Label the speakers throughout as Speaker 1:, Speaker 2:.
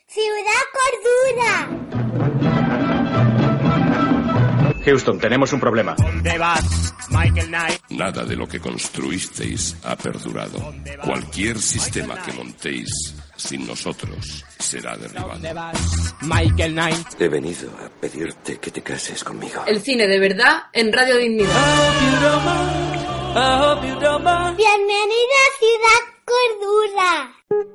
Speaker 1: Ciudad Cordura.
Speaker 2: Houston, tenemos un problema.
Speaker 3: ¿Dónde vas, Michael Knight?
Speaker 4: Nada de lo que construisteis ha perdurado. Cualquier sistema que montéis sin nosotros será derribado.
Speaker 3: ¿Dónde vas, Michael Knight?
Speaker 5: He venido a pedirte que te cases conmigo.
Speaker 6: El cine de verdad en Radio Dignidad.
Speaker 1: Bienvenida a Ciudad Cordura.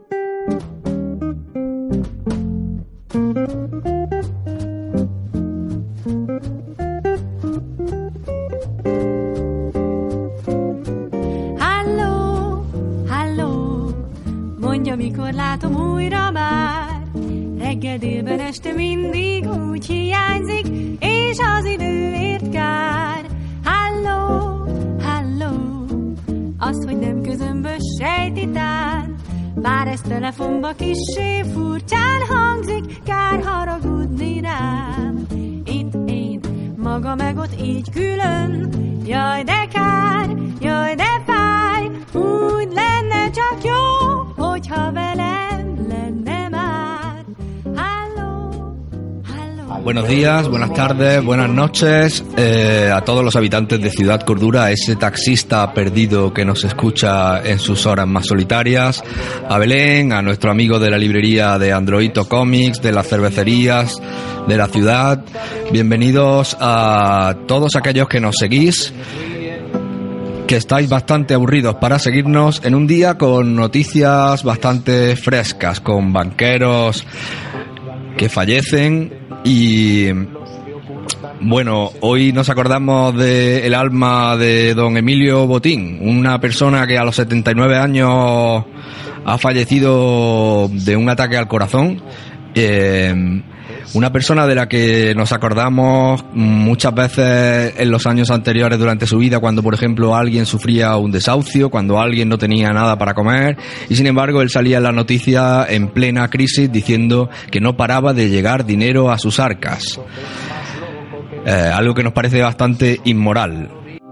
Speaker 7: Mondja, mikor látom újra már, reggel, délben, este mindig úgy hiányzik, és az időért kár. Halló, halló, azt, hogy nem közömbös sejtitán, bár ez telefonba kissé furcsán hangzik, kár haragudni rám. Itt én, maga meg ott így külön, jaj de kár, jaj de fáj, úgy lenne csak jó, hogyha velem lenne már. Halló, halló.
Speaker 8: Buenos días, buenas tardes, buenas noches a todos los habitantes de Ciudad Cordura, a ese taxista perdido que nos escucha en sus horas más solitarias, a Belén, a nuestro amigo de la librería de Androito Comics, de las cervecerías de la ciudad. Bienvenidos a todos aquellos que nos seguís, que estáis bastante aburridos para seguirnos en un día con noticias bastante frescas, con banqueros que fallecen y bueno, hoy nos acordamos del alma de don Emilio Botín, una persona que a los 79 años ha fallecido de un ataque al corazón. Una persona de la que nos acordamos muchas veces en los años anteriores durante su vida, cuando por ejemplo alguien sufría un desahucio, cuando alguien no tenía nada para comer, y sin embargo él salía en la noticia en plena crisis diciendo que no paraba de llegar dinero a sus arcas. Algo que nos parece bastante inmoral.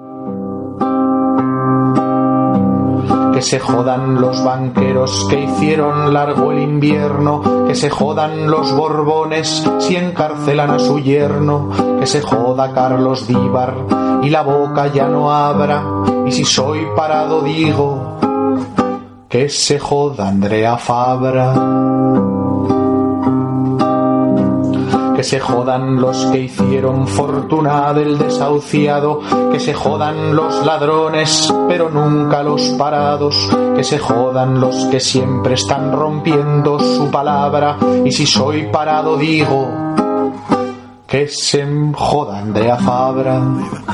Speaker 9: Que se jodan los banqueros que hicieron largo el invierno, que se jodan los Borbones si encarcelan a su yerno, que se joda Carlos Díbar y la boca ya no abra, y si soy parado digo, que se joda Andrea Fabra. Que se jodan los que hicieron fortuna del desahuciado, que se jodan los ladrones, pero nunca los parados, que se jodan los que siempre están rompiendo su palabra, y si soy parado digo, que se joda Andrea Fabra.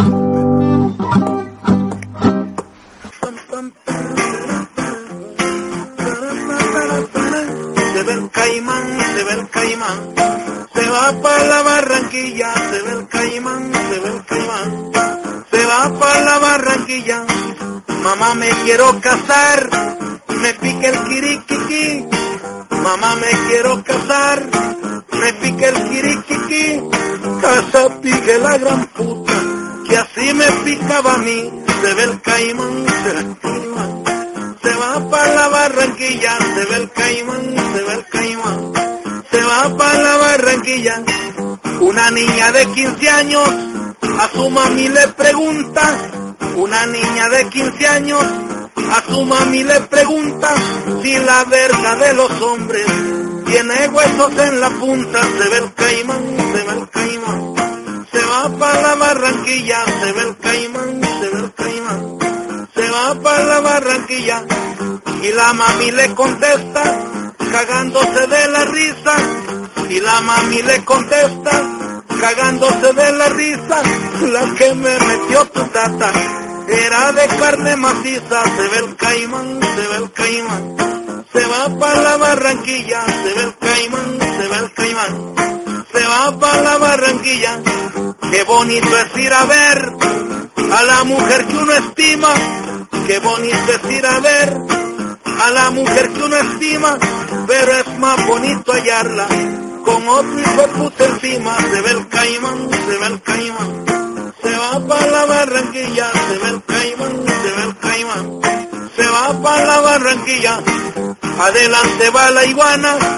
Speaker 10: Se ve el caimán, se ve el caimán. Se va para la Barranquilla, se ve el caimán, se ve el caimán. Se va para la Barranquilla, mamá me quiero casar, me pica el quiriquiqui. Mamá me quiero casar, me pica el quiriquiqui. Casa pique la gran puta, que así me picaba a mí. Se ve el caimán, se ve el caimán. Se va para la Barranquilla, se ve el caimán, se ve el caimán. Se va para la Barranquilla, una niña de 15 años, a su mami le pregunta, una niña de 15 años, a su mami le pregunta, si la verga de los hombres tiene huesos en la punta. Se ve el caimán, se ve el caimán. Se va para la Barranquilla, se ve el caimán, se ve el caimán. Se va para la Barranquilla, y la mami le contesta, cagándose de la risa, y la mami le contesta, cagándose de la risa, la que me metió tu tata era de carne maciza. Se ve el caimán, se ve el caimán. Se va para la Barranquilla, se ve el caimán, se ve el caimán. Se va para la Barranquilla, qué bonito es ir a ver a la mujer que uno estima, qué bonito es ir a ver a la mujer que uno estima, pero es más bonito hallarla con otro hijo de puta encima. Se ve el caimán, se ve el caimán. Se va para la Barranquilla, se ve el caimán, se ve el caimán. Se va para la Barranquilla, adelante va la iguana,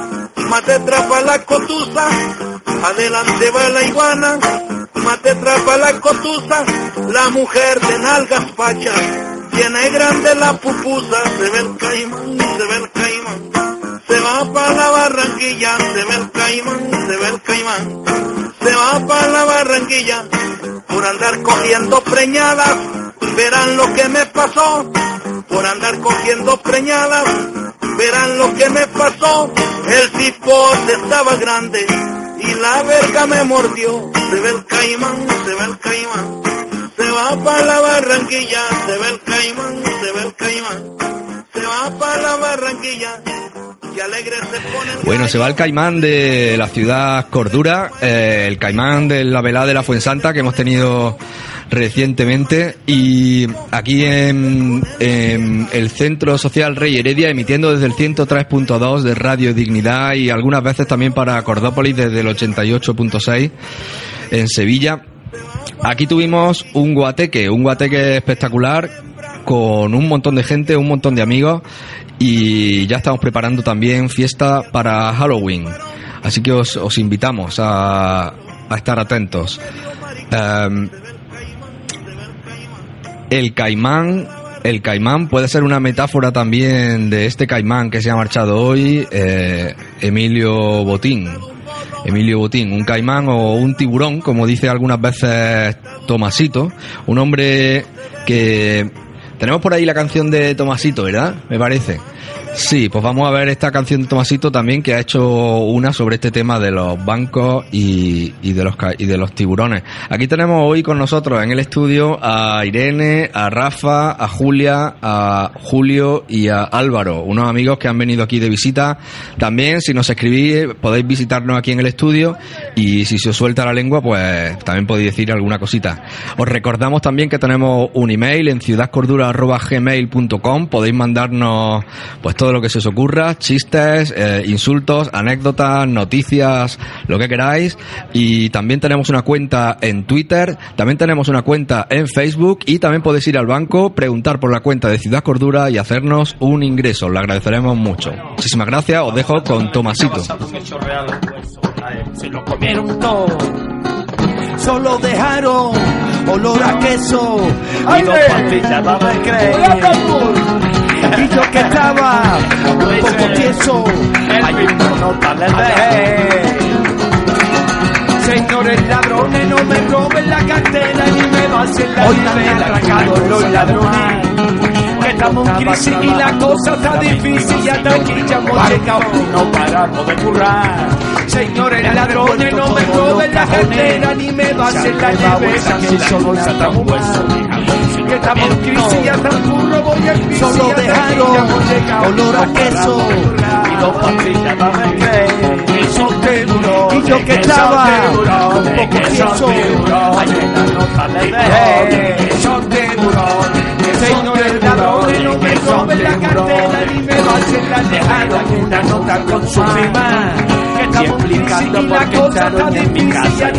Speaker 10: mate trapa la cotusa, adelante va la iguana, mate trapa la cotusa, la mujer de nalgas pachas, tiene grande la pupusa, se ve el caimán, se ve el caimán, se va para la Barranquilla, se ve el caimán, se ve el caimán, se va para la Barranquilla, por andar cogiendo preñadas, verán lo que me pasó, por andar cogiendo preñadas, verán lo que me pasó, el cipote estaba grande y la verga me mordió, se ve el caimán, se ve el caimán, se va para la Barranquilla, se ve el caimán, se ve el caimán, se va para la Barranquilla.
Speaker 8: Bueno, se va el caimán de la ciudad Cordura, el caimán de la velada de la Fuensanta que hemos tenido recientemente, y aquí en el Centro Social Rey Heredia, emitiendo desde el 103.2 de Radio Dignidad y algunas veces también para Cordópolis desde el 88.6 en Sevilla. Aquí tuvimos un guateque espectacular con un montón de gente, un montón de amigos, y ya estamos preparando también fiesta para Halloween, así que os invitamos a estar atentos. El caimán puede ser una metáfora también de este caimán que se ha marchado hoy, Emilio Botín, un caimán o un tiburón, como dice algunas veces Tomasito, un hombre que... Tenemos por ahí la canción de Tomasito, ¿verdad? Me parece. Sí, pues vamos a ver esta canción de Tomasito también, que ha hecho una sobre este tema de los bancos y de los tiburones. Aquí tenemos hoy con nosotros en el estudio a Irene, a Rafa, a Julia, a Julio y a Álvaro, unos amigos que han venido aquí de visita. También, si nos escribís, podéis visitarnos aquí en el estudio, y si se os suelta la lengua, pues también podéis decir alguna cosita. Os recordamos también que tenemos un email en ciudadcordura@gmail.com. Podéis mandarnos pues todo lo que se os ocurra, chistes, insultos, anécdotas, noticias, lo que queráis. Y también tenemos una cuenta en Twitter, también tenemos una cuenta en Facebook, y también podéis ir al banco, preguntar por la cuenta de Ciudad Cordura y hacernos un ingreso. Lo agradeceremos mucho. Muchísimas gracias, os dejo con Tomasito.
Speaker 2: Se lo comieron todo, solo dejaron olor a queso y dos pastillas de creer. Y yo que estaba un poco tieso, hay una nota le dejé. Señores ladrones, no me roben la cartera ni me vacilen la vida. Hoy están atracados los ladrones, que estamos en crisis y la cosa está difícil, y hasta aquí ya hemos llegado y no paramos de currar. Señores ladrones, no me roben la cartera ni me vacilen la nevera, que solo está un hueso. Que estamos en crisis y hasta el burro voy al piso. Solo dejaron olor a queso y dos pastillas de creer. Y yo que estaba un poco tieso, hay una nota le dejé. Señores ladrones, no me roben la cartera ni me vacilen la nevera, que una nota con su prima. Que estamos explicando por qué entraron en mi casa,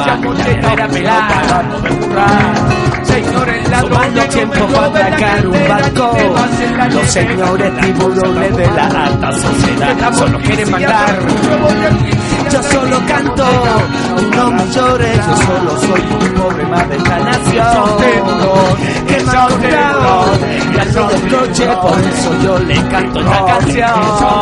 Speaker 2: señores ladrones, tiempo para atacar un barco. Los señores tiburones de la alta sociedad solo quieren mandar. Yo solo canto, no me llores, yo solo soy un pobre más de esta nación. Que me ha comprado y al no del coche, por eso yo le canto esta canción.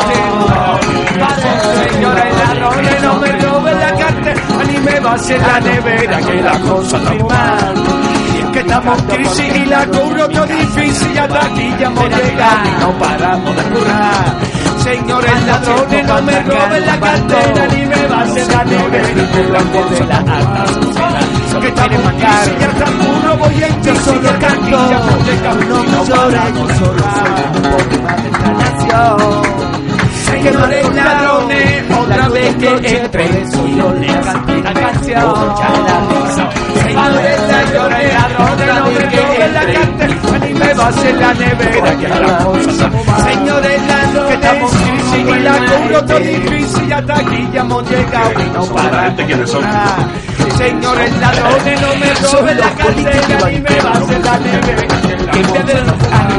Speaker 2: Señores ladrones, no me roben la cartera ni me vacíen la nevera, que la cosa está mal. Que estamos en crisis y la curro todo difícil, y hasta aquí ya hemos llegado y no paramos de currar. Señores ladrones, no me roben la cartera ni me vacíen la nevera, que la cosa de la alta sociedad. Que estamos en crisis y hasta el curro voy en yo solo canto, no me llores, yo solo soy un poco más de esta nación. Señores ladrones, otra vez que entre y yo le canto una canción. Señores ladrones, no me roben la cartera ni me vacíen la nevera, que la cosa está mal. Señores ladrones, que estamos en crisis y la cobro todo difícil, y hasta aquí ya hemos llegado y no paramos de currar. Señores ladrones, no me roben la cartera ni me vacíen la nevera,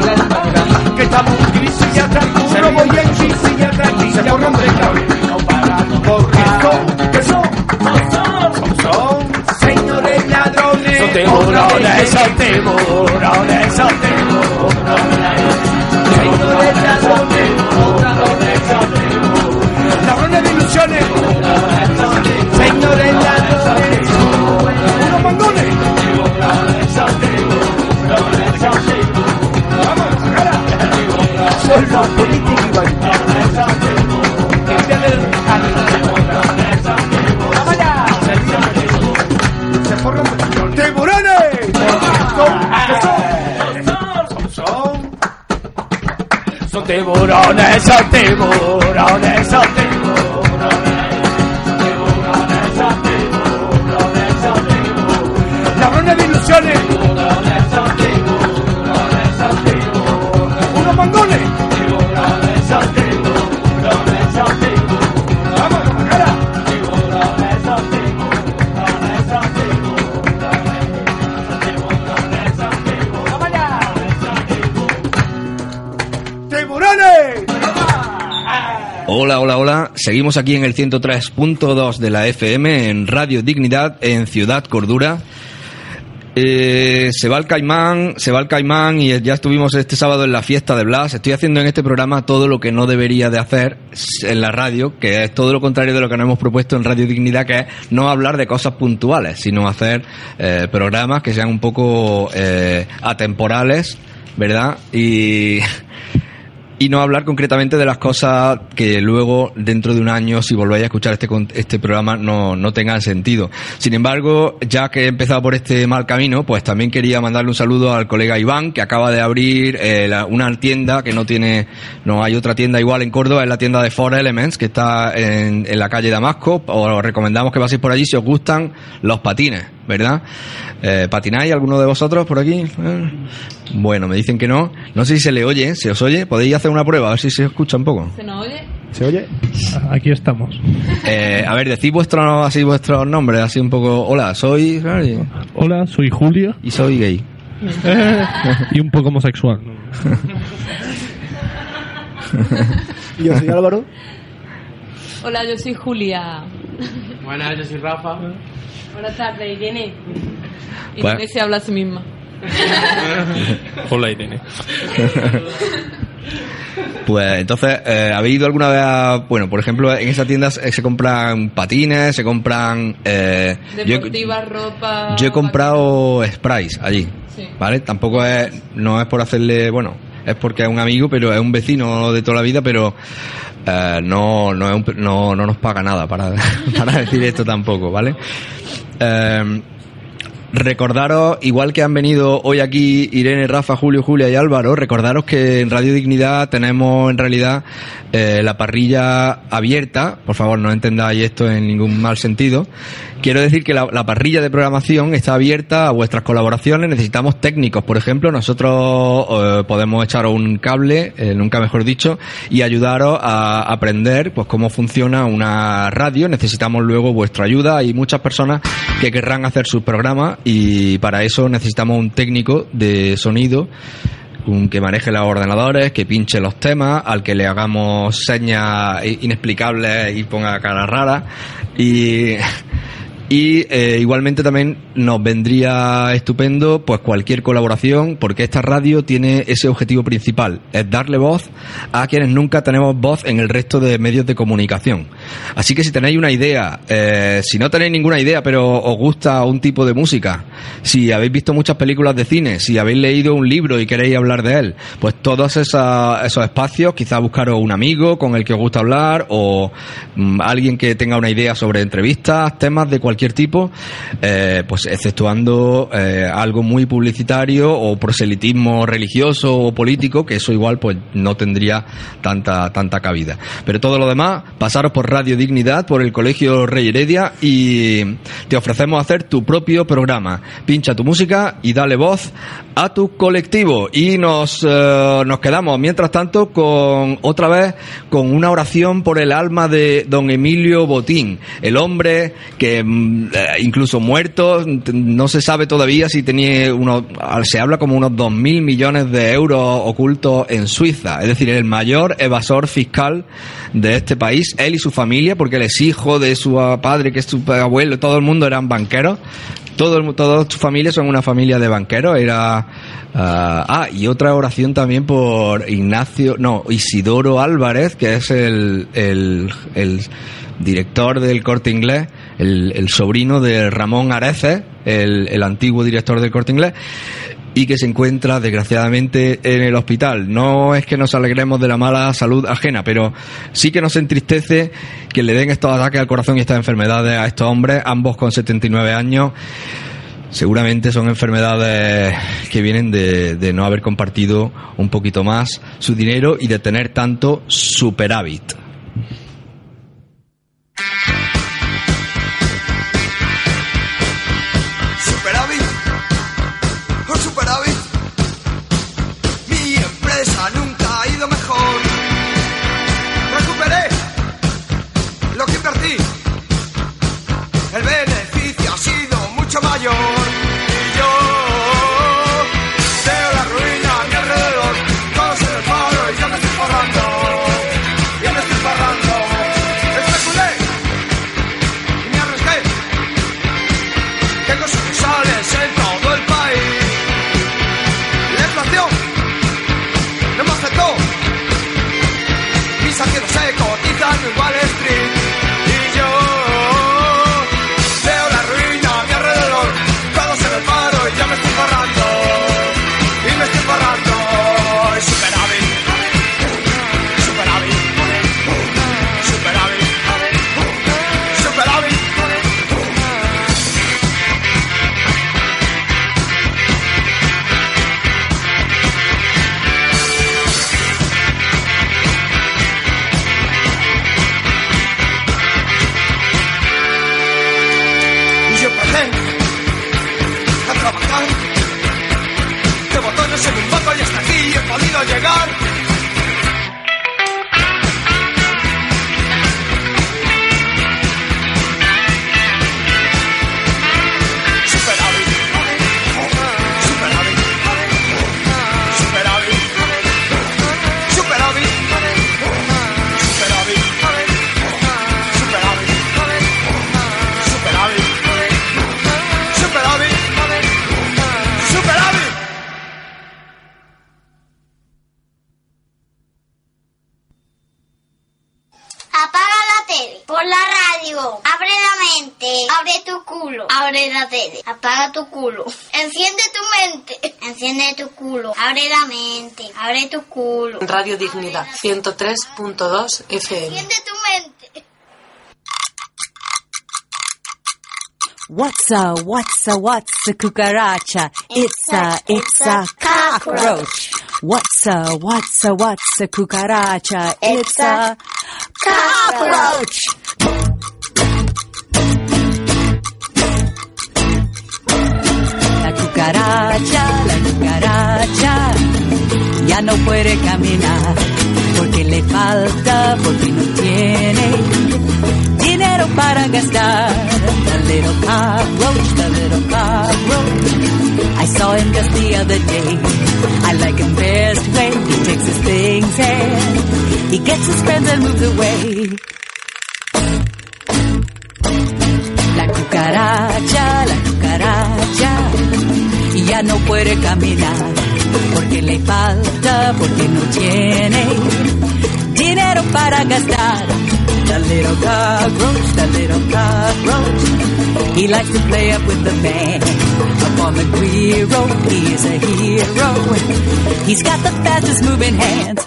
Speaker 2: que estamos en crisis y hasta el curro voy en crisis, y hasta aquí ya hemos llegado y no paramos. tiburones son tiburones. Ladrones de ilusiones, señores ladrones, unos mangones. Vamos, cara. Son los políticos y banqueros. ¡Vamos allá! ¡Se forran tiburones! Son tiburones, son tiburones, son tiburones. Tiburones, son tiburones, son tiburones. Ladrones de ilusiones. Tiburones, son tiburones, son tiburones. Unos mangones. Tiburones, son tiburones, son tiburones. Vamos, cara. Tiburones, son tiburones, son tiburones. Tiburones, son tiburones. Vamos allá. ¡Tiburones!
Speaker 8: Hola, hola, hola. Seguimos aquí en el 103.2 de la FM en Radio Dignidad en Ciudad Cordura. Se va el caimán y ya estuvimos este sábado en la fiesta de Blas. Estoy haciendo en este programa todo lo que no debería de hacer en la radio, que es todo lo contrario de lo que nos hemos propuesto en Radio Dignidad, que es no hablar de cosas puntuales, sino hacer programas que sean un poco atemporales, ¿verdad? Y no hablar concretamente de las cosas que luego, dentro de un año, si volvéis a escuchar este programa, no tengan sentido. Sin embargo, ya que he empezado por este mal camino, pues también quería mandarle un saludo al colega Iván, que acaba de abrir una tienda que no hay otra tienda igual en Córdoba, es la tienda de Four Elements, que está en la calle Damasco. Os recomendamos que paséis por allí si os gustan los patines, ¿verdad? ¿Patináis alguno de vosotros por aquí? Bueno, me dicen que no. No sé si se le oye, ¿se os oye? ¿Podéis hacer una prueba? A ver si se escucha un poco.
Speaker 6: ¿Se nos oye?
Speaker 9: ¿Se oye?
Speaker 11: Aquí estamos.
Speaker 8: A ver, decid vuestros nombres, así un poco. Hola, soy...
Speaker 11: Hola, soy Julio.
Speaker 8: Y soy gay.
Speaker 11: Y un poco homosexual.
Speaker 9: Yo soy Álvaro.
Speaker 6: Hola, yo soy Julia.
Speaker 3: Buenas, yo soy Rafa.
Speaker 6: Buenas tardes, Irene.
Speaker 8: Bueno.
Speaker 6: Irene se habla a sí misma.
Speaker 11: Hola, Irene.
Speaker 8: Pues entonces, ¿habéis ido alguna vez a... Bueno, por ejemplo, en esa tienda se compran patines, se compran...
Speaker 6: Deportivas, ropa...
Speaker 8: Yo he comprado sprays allí,
Speaker 6: sí.
Speaker 8: ¿Vale? Tampoco no es por hacerle... Bueno, es porque es un amigo, pero es un vecino de toda la vida, pero... no nos paga nada para decir esto tampoco, ¿vale? Recordaros, igual que han venido hoy aquí Irene, Rafa, Julio, Julia y Álvaro, recordaros que en Radio Dignidad tenemos en realidad la parrilla abierta. Por favor, no entendáis esto en ningún mal sentido. Quiero decir que la parrilla de programación está abierta a vuestras colaboraciones. Necesitamos técnicos, por ejemplo. Nosotros podemos echaros un cable, nunca mejor dicho, y ayudaros a aprender pues cómo funciona una radio. Necesitamos luego vuestra ayuda. Hay muchas personas que querrán hacer sus programas y para eso necesitamos un técnico de sonido que maneje los ordenadores, que pinche los temas, al que le hagamos señas inexplicables y ponga cara rara. Y igualmente también nos vendría estupendo pues cualquier colaboración, porque esta radio tiene ese objetivo principal, es darle voz a quienes nunca tenemos voz en el resto de medios de comunicación. Así que si tenéis una idea, si no tenéis ninguna idea pero os gusta un tipo de música, si habéis visto muchas películas de cine, si habéis leído un libro y queréis hablar de él, pues todos esos espacios, quizás buscaros un amigo con el que os gusta hablar o alguien que tenga una idea sobre entrevistas, temas de cualquier tipo, pues exceptuando algo muy publicitario o proselitismo religioso o político, que eso igual pues no tendría tanta cabida. Pero todo lo demás, pasaros por Radio Dignidad, por el Colegio Rey Heredia, y te ofrecemos hacer tu propio programa. Pincha tu música y dale voz a tu colectivo. Y nos quedamos mientras tanto con otra vez con una oración por el alma de don Emilio Botín, el hombre que incluso muerto, no se sabe todavía si tenía se habla como unos 2.000 millones de euros ocultos en Suiza, es decir, el mayor evasor fiscal de este país, él y su familia, porque él es hijo de su padre, que es su abuelo, todo el mundo eran banqueros, Toda su familia son una familia de banqueros. Y otra oración también por Isidoro Álvarez, que es el director del Corte Inglés, el sobrino de Ramón Areces, el antiguo director del Corte Inglés, y que se encuentra desgraciadamente en el hospital. No es que nos alegremos de la mala salud ajena, pero sí que nos entristece que le den estos ataques al corazón y estas enfermedades a estos hombres, ambos con 79 años. Seguramente son enfermedades que vienen de no haber compartido un poquito más su dinero y de tener tanto superávit.
Speaker 2: El beneficio ha sido mucho mayor. Y yo veo la ruina a mi alrededor, todos en el faro y yo me estoy forrando. Yo me estoy forrando. Especulé y me arriesgué. Tengo sucursales en todo el país. La inflación no me afectó. Mis acciones se cotizan en Wall Street. Y yo ya me estoy forrando, y me estoy forrando. Superávit, superávit, superávit, superávit. Y yo pretendo trabajar de botones en un moto y hasta aquí he podido llegar. Superávit, superávit, superávit, superávit, superávit, superávit, superávit, superávit.
Speaker 1: Apaga la tele, pon la radio, abre la mente, abre tu culo, abre la tele, apaga tu culo, enciende tu mente, enciende tu culo, abre la mente, abre tu culo.
Speaker 12: Radio Dignidad 103.2 FM.
Speaker 1: Enciende tu mente.
Speaker 13: What's a cucaracha? It's a cockroach. What's a cucaracha? It's a cockroach. La cucaracha ya no puede caminar porque le falta, porque no tiene dinero para gastar. The little cockroach. I saw him just the other day. I like him best when he takes his things and he gets his friends and moves away. La cucaracha ya no puede caminar porque le falta, porque no tiene dinero para gastar. The little cockroach, he likes to play up with the band. Up on the Guiro, he is a hero. He's got the fastest moving hands.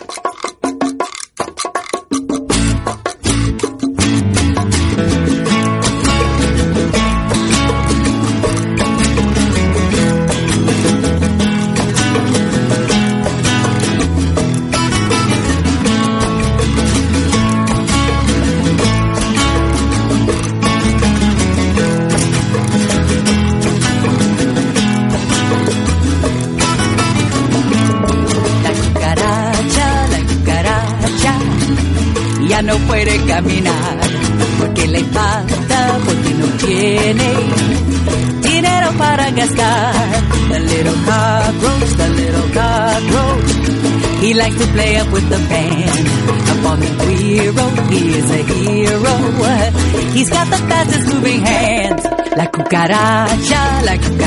Speaker 13: Ya no puede caminar porque le falta, porque no tiene dinero para gastar. The little cockroach, he likes to play up with the band. Up on the Guiro, he is a hero. He's got the fastest moving hands. La cucaracha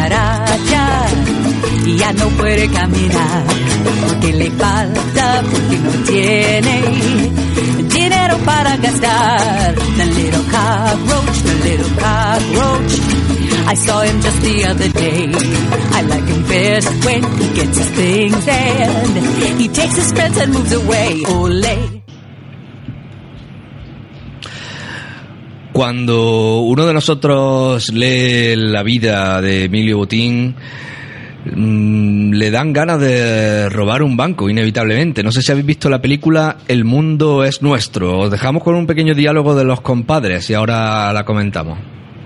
Speaker 13: ya no puede caminar porque le falta, porque no tiene dinero para gastar. The little cockroach, I saw him just the other day. I like him best when he gets his things and he takes his friends and moves away. Ole.
Speaker 8: Cuando uno de nosotros lee la vida de Emilio Botín, le dan ganas de robar un banco, inevitablemente. No sé si habéis visto la película El mundo es nuestro. Os dejamos con un pequeño diálogo de los compadres y ahora la comentamos.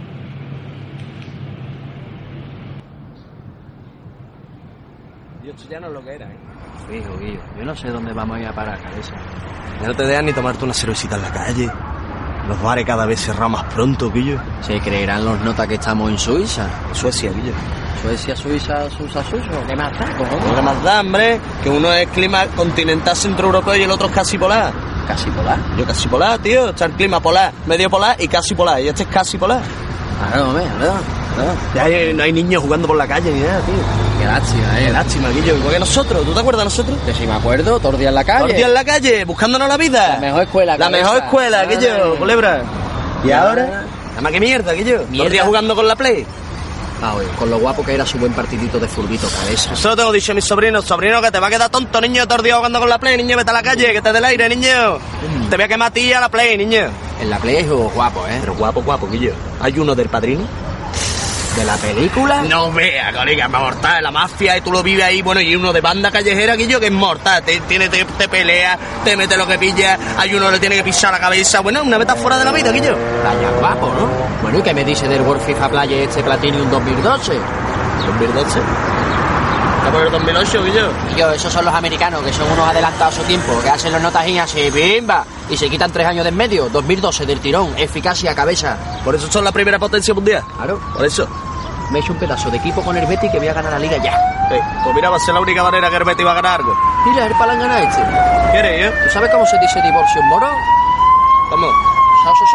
Speaker 14: Esto ya no es lo que era, ¿eh? Fijo, Guillo. Yo no sé dónde vamos a ir a parar, cabeza. Ya no te dejan ni tomarte una cervecita en la calle. Los bares cada vez cerran más pronto, Guillo.
Speaker 15: ¿Se creerán los notas que estamos en Suiza?
Speaker 14: Suecia, Guillo.
Speaker 15: Suecia, Suiza, ¿qué más da, cojones?
Speaker 14: ¿Qué más da, hombre? Que uno es clima continental centroeuropeo y el otro es casi polar.
Speaker 15: ¿Casi polar?
Speaker 14: Yo casi polar, tío. Está el clima polar, medio polar y casi polar. Y este es casi polar.
Speaker 15: Claro, hombre, claro.
Speaker 14: Ya no hay niños jugando por la calle ni nada, tío.
Speaker 15: Qué lástima,
Speaker 14: Qué lástima, Guillo. Igual que nosotros. ¿Tú te acuerdas de nosotros?
Speaker 15: Que si me acuerdo, todos los días en la calle.
Speaker 14: Todos los días en la calle, buscándonos la vida.
Speaker 15: La mejor escuela,
Speaker 14: La mejor escuela, Guillo, culebra. ¿Y ahora? Nada más que mierda, Guillo. Todos los días jugando con la Play.
Speaker 15: Ah, oye, con lo guapo que era su buen partidito de furbito, cabeza.
Speaker 14: Eso lo tengo dicho a mis sobrinos. Sobrino, que te va a quedar tonto, niño, todo el día jugando con la Play. Niño, vete a la calle, que te dé el aire, niño. Te voy a quemar a ti a la Play, niño.
Speaker 15: En la Play es guapo, ¿eh?
Speaker 14: Pero guapo, Guillo. ¿Hay uno del Padrino?
Speaker 15: ¿De la película?
Speaker 14: No vea, colega, es mortal, la mafia, y tú lo vives ahí, bueno, y uno de banda callejera, Guillo, que es mortal, te pelea, te mete lo que pilla, hay uno que le tiene que pisar la cabeza, bueno, una metáfora de la vida, Guillo.
Speaker 15: Vaya guapo, ¿no? Bueno, ¿y qué me dice del World FIFA Playa este Platinum 2012?
Speaker 14: ¿2012? ¿Está por el 2008, Guillo?
Speaker 15: Guillo, esos son los americanos, que son unos adelantados a su tiempo, que hacen los notajín así, bimba, y se quitan 3 años de en medio. 2012 del tirón, eficacia, cabeza.
Speaker 14: Por eso son la primera potencia mundial.
Speaker 15: Claro.
Speaker 14: Por eso.
Speaker 15: Me he hecho un pedazo de equipo con el Betis que voy a ganar la liga ya.
Speaker 14: Sí, pues mira, va a ser la única manera que el Betis va a ganar algo.
Speaker 15: Mira, el palangana este.
Speaker 14: ¿Quieres, eh?
Speaker 15: ¿Tú sabes cómo se dice divorcio en moro?
Speaker 14: ¿Cómo?
Speaker 15: Eso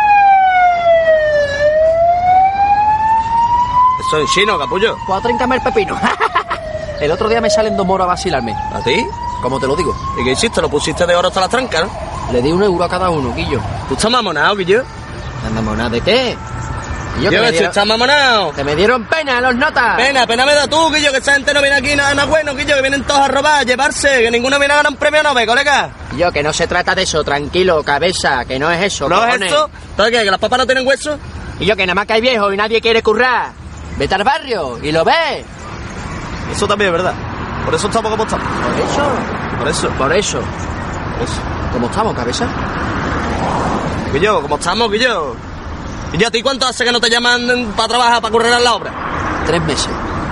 Speaker 14: Eso en chino, capullo.
Speaker 15: Pues a tríncame el pepino. El otro día me salen 2 moros a vacilarme.
Speaker 14: ¿A ti?
Speaker 15: ¿Cómo te lo digo?
Speaker 14: ¿Y qué hiciste? ¿Lo pusiste de oro hasta las trancas, no?
Speaker 15: Le di 1 euro a cada uno, Guillo.
Speaker 14: ¿Tú estás mamonado, Guillo?
Speaker 15: ¿Estás mamonado de qué?
Speaker 14: Yo que estás mamonado.
Speaker 15: Que me dieron pena los notas.
Speaker 14: Pena me da tú, Guillo, que esa gente no viene aquí nada bueno, Guillo, que vienen todos a robar, a llevarse, que ninguno viene a ganar un premio Nobel, colega.
Speaker 15: Yo, que no se trata de eso, tranquilo, cabeza, que no es eso.
Speaker 14: ¿No
Speaker 15: cojones.
Speaker 14: es esto? ¿Todo qué? ¿Que las papas no tienen hueso?
Speaker 15: Y yo, que nada más que hay viejo y nadie quiere currar. Vete al barrio y lo ves.
Speaker 14: Eso también es verdad. Por eso estamos como estamos.
Speaker 15: Por eso. ¿Cómo estamos, cabeza?
Speaker 14: Guillo, ¿cómo estamos, Guillo? ¿Y yo a ti cuánto hace que no te llaman para trabajar, para correr en la obra?
Speaker 15: 3 meses.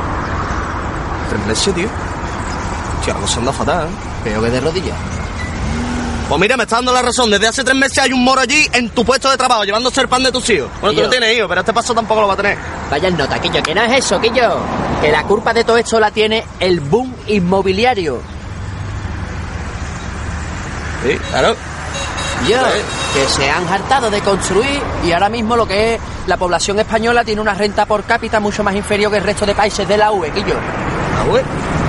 Speaker 14: 3 meses, tío. Tío, la cosa anda fatal, ¿eh?
Speaker 15: Peor que de rodillas.
Speaker 14: Pues mira, me está dando la razón. Desde hace 3 meses hay un moro allí en tu puesto de trabajo, llevándose el pan de tus hijos. Bueno, tú no tienes hijos, pero este paso tampoco lo va a tener.
Speaker 15: Vaya el nota, Quillo, que no es eso, Quillo. Que la culpa de todo esto la tiene el boom inmobiliario.
Speaker 14: Sí, claro.
Speaker 15: Que se han hartado de construir y ahora mismo lo que es la población española tiene una renta por cápita mucho más inferior que el resto de países de la UE, Quillo.
Speaker 14: ¿La UE?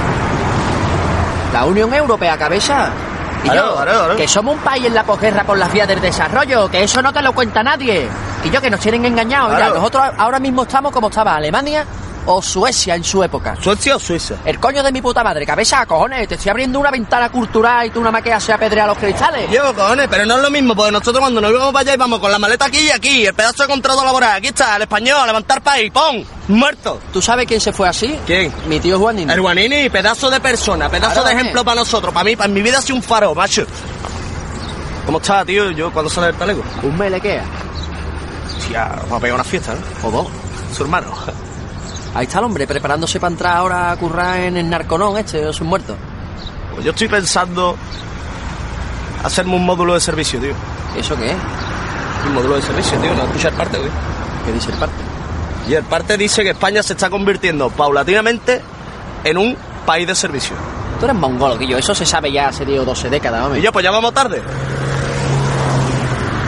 Speaker 15: La Unión Europea, cabeza. Y
Speaker 14: claro.
Speaker 15: Que somos un país en la posguerra por las vías del desarrollo, que eso no te lo cuenta nadie. Y que nos tienen engañados. Claro. Mira, nosotros ahora mismo estamos como estaba Alemania o Suecia en su época.
Speaker 14: ¿Suecia o Suiza?
Speaker 15: El coño de mi puta madre, cabeza, cojones. Te estoy abriendo una ventana cultural y tú una maquea se apedrea los cristales.
Speaker 14: Yo, cojones, pero no es lo mismo, porque nosotros cuando nos íbamos para allá íbamos con la maleta aquí y aquí, el pedazo de contrato laboral, aquí está, el español, levantar país, ¡pum! ¡Muerto!
Speaker 15: ¿Tú sabes quién se fue así?
Speaker 14: ¿Quién?
Speaker 15: Mi tío Juanini.
Speaker 14: El Juanini, pedazo de persona, pedazo de ejemplo para nosotros, para mí, para mi vida ha sido un faro, macho. ¿Cómo está, tío? Yo, ¿cuándo sale el talego?
Speaker 15: Un mes le queda.
Speaker 14: Tía, va a pegar una fiesta, ¿no?
Speaker 15: O 2.
Speaker 14: Su hermano.
Speaker 15: Ahí está el hombre, preparándose para entrar ahora a currar en el Narconón o sus muertos.
Speaker 14: Pues yo estoy pensando hacerme un módulo de servicio, tío.
Speaker 15: ¿Eso qué es?
Speaker 14: Un módulo de servicio, tío, no escucha el parte, güey.
Speaker 15: ¿Qué dice el parte?
Speaker 14: Y el parte dice que España se está convirtiendo paulatinamente en un país de servicio.
Speaker 15: Tú eres mongolo, Guillo, eso se sabe ya hace 10 o 12 décadas, hombre.
Speaker 14: Y yo, pues ya vamos tarde.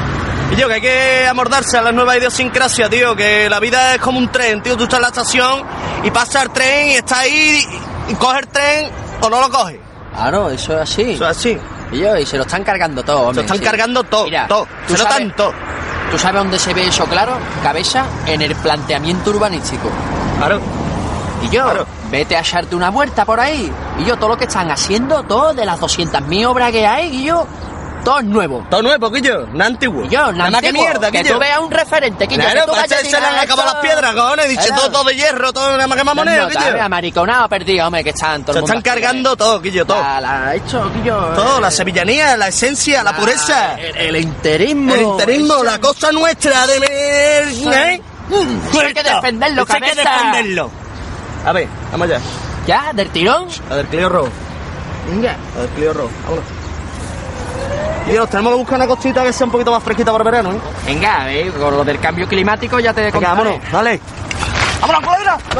Speaker 14: Y yo, que hay que amordarse a las nuevas idiosincrasias, tío, que la vida es como un tren, tío, tú estás en la estación y pasa el tren y está ahí y coge el tren o no lo coge.
Speaker 15: Claro, eso es así.
Speaker 14: Eso es así.
Speaker 15: Y se lo están cargando todo, hombre.
Speaker 14: Se lo están cargando todo,
Speaker 15: Mira,
Speaker 14: todo. Se notan todo.
Speaker 15: ¿Tú sabes dónde se ve eso claro? Cabeza, en el planteamiento urbanístico.
Speaker 14: Claro.
Speaker 15: Y yo, vete a echarte una vuelta por ahí. Y yo, todo lo que están haciendo, todo de las 200.000 obras que hay, y yo, todo es nuevo.
Speaker 14: Todo nuevo, Quillo, no antiguo.
Speaker 15: Y yo, no
Speaker 14: nada
Speaker 15: antiguo.
Speaker 14: Que mierda,
Speaker 15: que
Speaker 14: Quillo.
Speaker 15: tú veas un referente, Quillo.
Speaker 14: Claro,
Speaker 15: que tú
Speaker 14: para
Speaker 15: vayas a
Speaker 14: se le han
Speaker 15: tirar
Speaker 14: acabado
Speaker 15: esto.
Speaker 14: las piedras, cojones. Dice todo de hierro, todo nada más que mamoneo, Quillo.
Speaker 15: Amariconado, perdido, hombre, que están todo
Speaker 14: Se
Speaker 15: el mundo
Speaker 14: están cargando todo, Quillo, todo.
Speaker 15: Esto, Quillo.
Speaker 14: Todo, la sevillanía, la esencia, la pureza.
Speaker 15: El interismo.
Speaker 14: El interismo, la cosa nuestra de... ¿eh?
Speaker 15: Hay que defenderlo,
Speaker 14: Hay que defenderlo. A ver, vamos allá.
Speaker 15: ¿Ya? ¿Del tirón?
Speaker 14: A del Clio rojo.
Speaker 15: Venga.
Speaker 14: A del Clio rojo, vámonos. Dios, tenemos que buscar una cosita que sea un poquito más fresquita para el verano, ¿eh?
Speaker 15: Venga, a ver, con lo del cambio climático ya te contaré.
Speaker 14: Vámonos, dale. ¡Vámonos, cuadra! ¡No,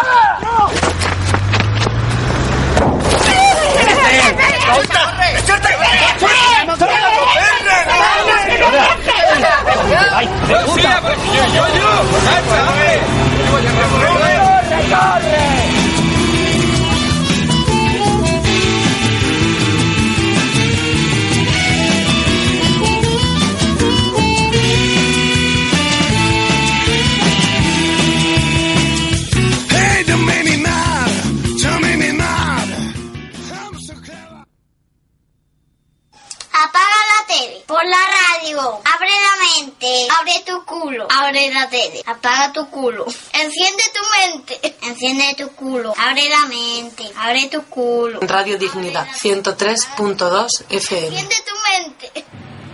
Speaker 1: Apaga la tele, pon la radio, abre la mente, abre tu culo, abre la tele, apaga tu culo, enciende tu mente, enciende tu culo, abre la mente, abre tu culo.
Speaker 12: Radio Dignidad 103.2 FM.
Speaker 1: Enciende tu mente.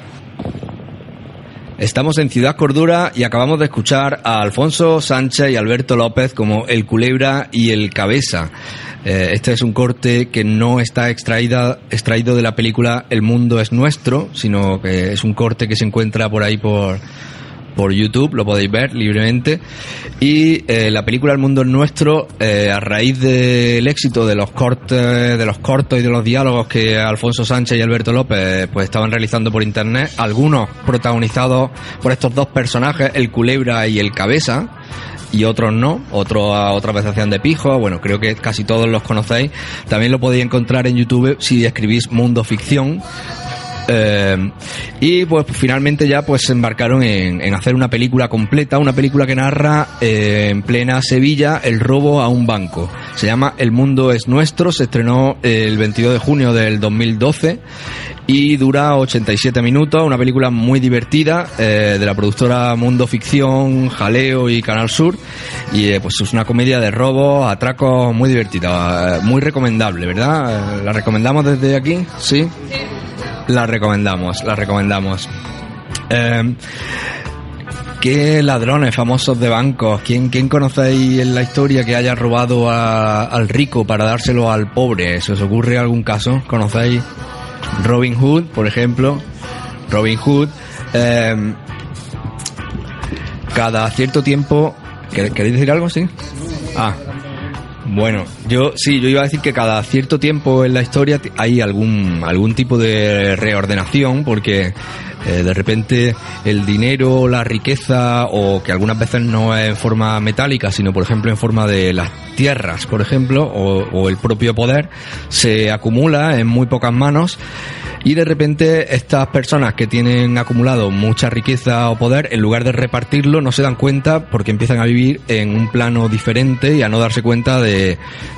Speaker 8: Estamos en Ciudad Cordura y acabamos de escuchar a Alfonso Sánchez y Alberto López como El Culebra y El Cabeza. Este es un corte que no está extraído de la película El Mundo es Nuestro, sino que es un corte que se encuentra por ahí por YouTube, lo podéis ver libremente. Y la película El Mundo es Nuestro, a raíz del éxito de los cortos y de los diálogos que Alfonso Sánchez y Alberto López pues estaban realizando por internet, algunos protagonizados por estos dos personajes, el Culebra y el Cabeza, y otros no, otras veces hacían de pijo. Bueno, creo que casi todos los conocéis. También lo podéis encontrar en YouTube si escribís Mundo Ficción. Y pues finalmente ya pues se embarcaron en hacer una película completa, una película que narra en plena Sevilla el robo a un banco. Se llama El Mundo es Nuestro, se estrenó el 22 de junio del 2012 y dura 87 minutos, una película muy divertida de la productora Mundo Ficción, Jaleo y Canal Sur, y pues es una comedia de robos, atracos, muy divertida, muy recomendable, ¿verdad? ¿La recomendamos desde aquí? ¿Sí? La recomendamos. ¿Qué ladrones famosos de bancos? ¿Quién conocéis en la historia que haya robado al rico para dárselo al pobre? ¿Se os ocurre algún caso? ¿Conocéis? Robin Hood, por ejemplo. Robin Hood. Cada cierto tiempo... ¿Queréis decir algo? ¿Sí? Bueno, yo iba a decir que cada cierto tiempo en la historia hay algún tipo de reordenación, porque de repente el dinero, la riqueza, o que algunas veces no es en forma metálica, sino por ejemplo en forma de las tierras, por ejemplo, o el propio poder, se acumula en muy pocas manos. Y de repente estas personas que tienen acumulado mucha riqueza o poder, en lugar de repartirlo, no se dan cuenta porque empiezan a vivir en un plano diferente y a no darse cuenta de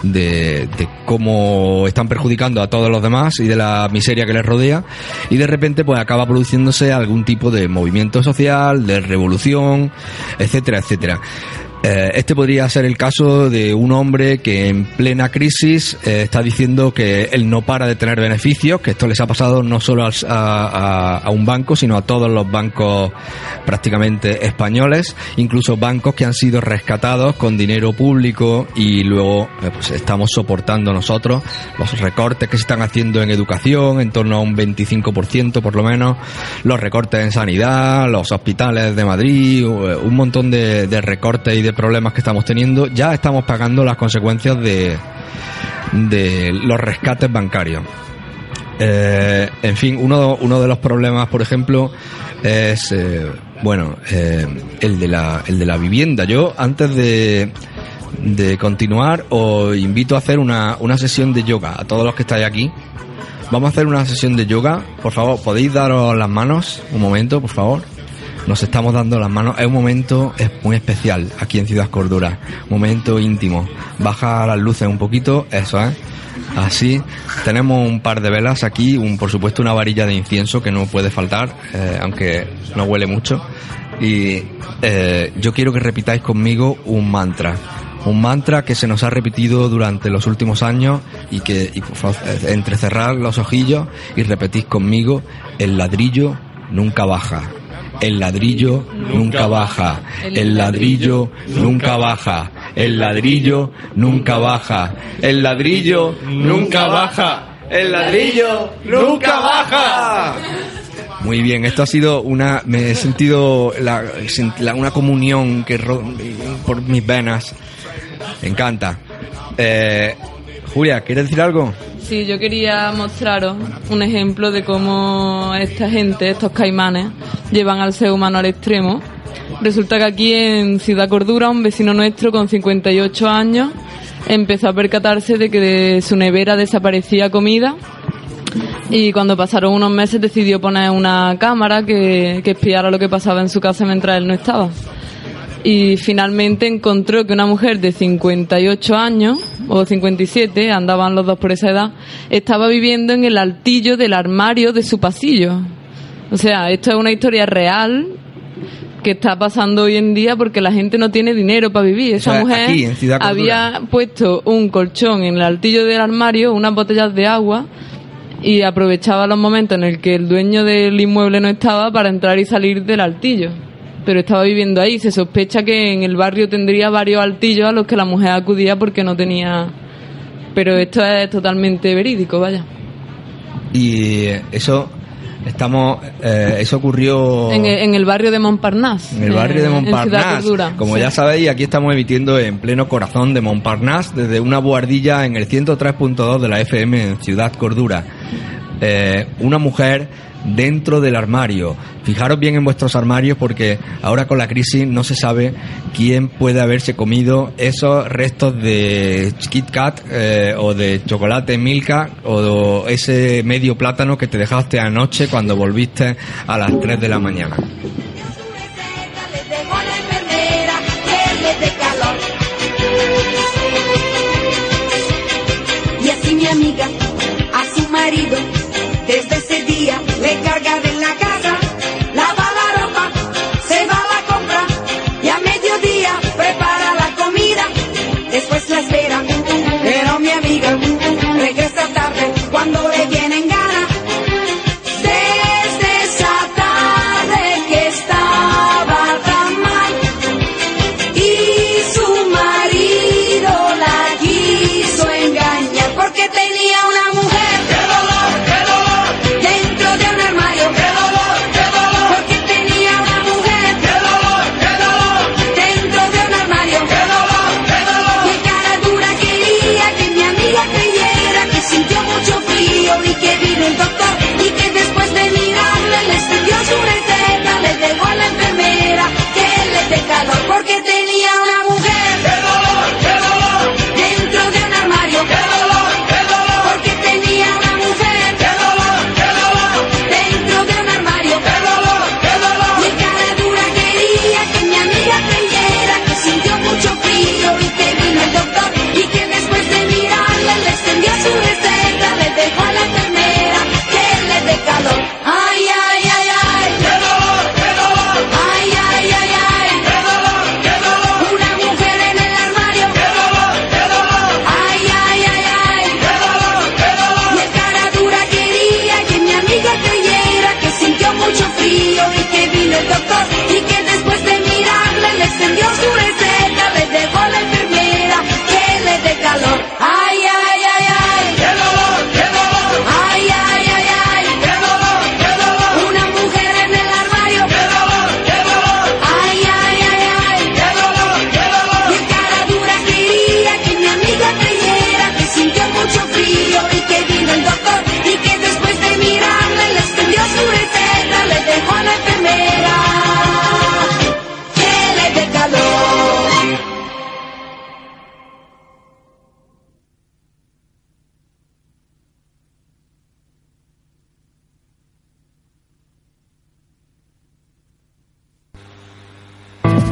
Speaker 8: cómo están perjudicando a todos los demás y de la miseria que les rodea, y de repente pues acaba produciéndose algún tipo de movimiento social, de revolución, etcétera, etcétera. Este podría ser el caso de un hombre que en plena crisis está diciendo que él no para de tener beneficios, que esto les ha pasado no solo a un banco, sino a todos los bancos prácticamente españoles, incluso bancos que han sido rescatados con dinero público, y luego pues estamos soportando nosotros los recortes que se están haciendo en educación, en torno a un 25% por lo menos, los recortes en sanidad, los hospitales de Madrid, un montón de recortes y de problemas que estamos teniendo. Ya estamos pagando las consecuencias de los rescates bancarios. En fin, uno de los problemas, por ejemplo, es el de la vivienda. Yo, antes de continuar, os invito a hacer una sesión de yoga a todos los que estáis aquí. Vamos a hacer una sesión de yoga. Por favor, ¿podéis daros las manos? Un momento, por favor. Nos estamos dando las manos. Es un momento muy especial aquí en Ciudad Cordura. Momento íntimo. Baja las luces un poquito. Eso es. Así. Tenemos un par de velas aquí. Por supuesto, una varilla de incienso que no puede faltar, aunque no huele mucho. Y yo quiero que repitáis conmigo un mantra. Un mantra que se nos ha repetido durante los últimos años y por favor, entrecerrar los ojillos y repetís conmigo: el ladrillo nunca baja. El ladrillo nunca baja. El ladrillo nunca baja. El ladrillo nunca baja. El ladrillo nunca baja. El ladrillo nunca baja. Muy bien, esto ha sido me he sentido una comunión por mis venas. Me encanta. Julia, ¿quieres decir algo?
Speaker 6: Sí, yo quería mostraros un ejemplo de cómo esta gente, estos caimanes, llevan al ser humano al extremo. Resulta que aquí en Ciudad Cordura, un vecino nuestro con 58 años empezó a percatarse de que de su nevera desaparecía comida, y cuando pasaron unos meses decidió poner una cámara que espiara lo que pasaba en su casa mientras él no estaba. Y finalmente encontró que una mujer de 58 años, o 57, andaban los dos por esa edad, estaba viviendo en el altillo del armario de su pasillo. O sea, esto es una historia real que está pasando hoy en día porque la gente no tiene dinero para vivir. Esa mujer
Speaker 8: aquí, en Ciudad Cordura,
Speaker 6: había puesto un colchón en el altillo del armario, unas botellas de agua, y aprovechaba los momentos en el que el dueño del inmueble no estaba para entrar y salir del altillo. Pero estaba viviendo ahí. Se sospecha que en el barrio tendría varios altillos a los que la mujer acudía porque no tenía... Pero esto es totalmente verídico, vaya.
Speaker 8: Y eso ocurrió...
Speaker 6: En el barrio de Montparnasse.
Speaker 8: En el barrio de Montparnasse. Como
Speaker 6: sí.
Speaker 8: Ya sabéis, aquí estamos emitiendo en pleno corazón de Montparnasse, desde una buhardilla en el 103.2 de la FM en Ciudad Cordura. Una mujer dentro del armario. Fijaros bien en vuestros armarios, porque ahora con la crisis no se sabe quién puede haberse comido esos restos de Kit Kat o de chocolate Milka o ese medio plátano que te dejaste anoche cuando volviste a las 3 de la mañana.
Speaker 16: Y así mi amiga a su marido desde ese día le carga de la casa, lava la ropa, se va a la compra y a mediodía prepara la comida, después la espera, pero mi amiga regresa tarde cuando le vienen ganas. Desde esa tarde que estaba tan mal y su marido la quiso engañar porque tenía una mujer. ¡Qué dolor, qué dolor!